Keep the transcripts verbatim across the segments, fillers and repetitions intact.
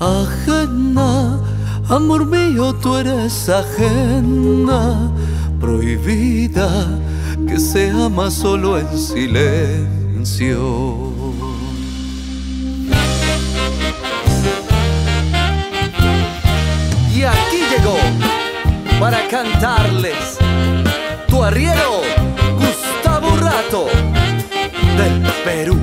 Ajena, amor mío, tú eres ajena, prohibida, que se ama solo en silencio. Y aquí llegó para cantarles tu arriero Gustavo Rato del Perú.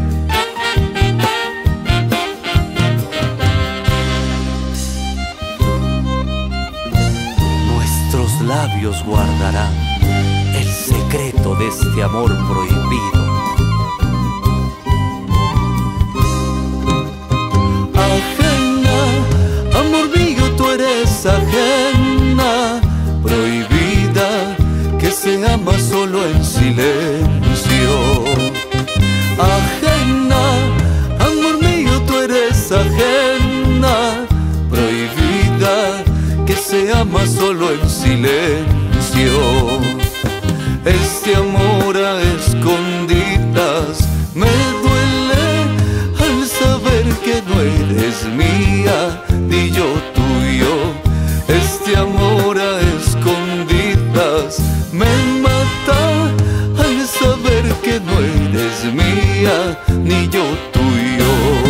Nuestros labios guardarán el secreto de este amor prohibido. Ajena, amor mío, tú eres ajena, prohibida, que se ama solo en silencio. Ajena, amor mío, tú eres ajena, prohibida, que se ama solo en silencio. Este amor a escondidas me duele al saber que no eres mía ni yo tuyo. Este amor a escondidas me mata al saber que no eres mía ni yo tuyo.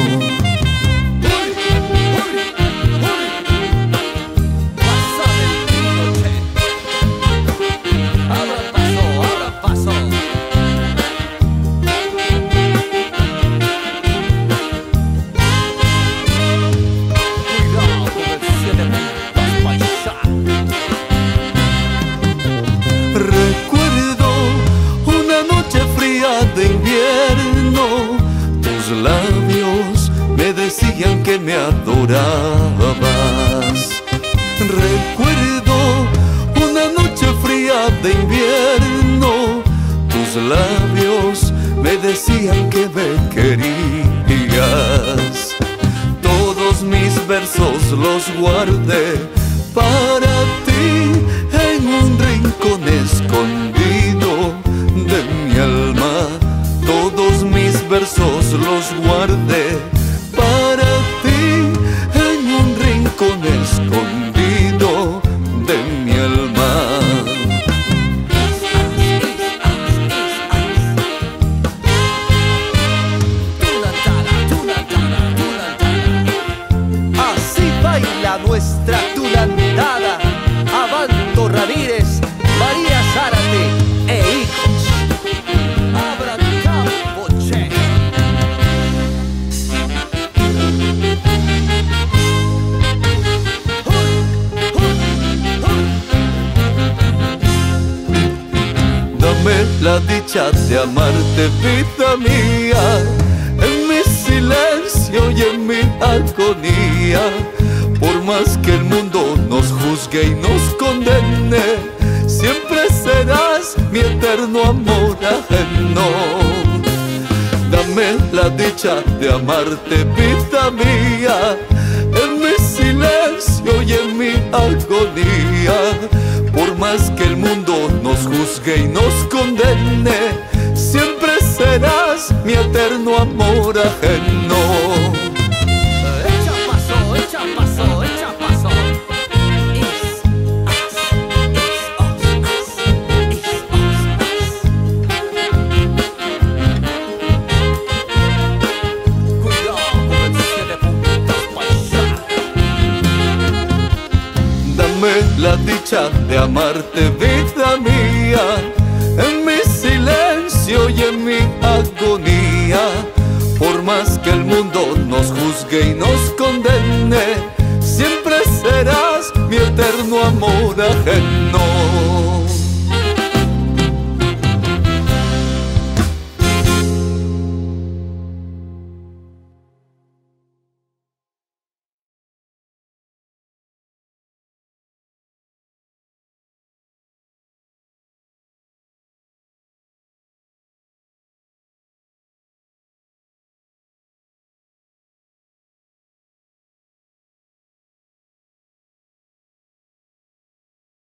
Recuerdo una noche fría de invierno, tus labios me decían que me adorabas. Recuerdo una noche fría de invierno, tus labios me decían que me querías. Todos mis versos los guardé para ti en un rincón escondido de mi alma. Todos mis versos los guardé para ti en un rincón escondido de mi alma. Así baila nuestra tulantada, Abanto Ramírez, María Zárate e hijos. Abra campo, che. Dame la dicha de amarte, vida mía, en mi silencio y en mi agonía. Por más que el mundo nos juzgue y nos condene, siempre serás mi eterno amor ajeno. Dame la dicha de amarte, vida mía, en mi silencio y en mi agonía. Por más que el mundo nos juzgue y nos condene, siempre serás mi eterno amor ajeno. Echa paso, echa paso, echa paso. Is, as, is, os, as, is, os, as. Cuidado con el siete puntas paisa. Dame la dicha de amarte, vida mía,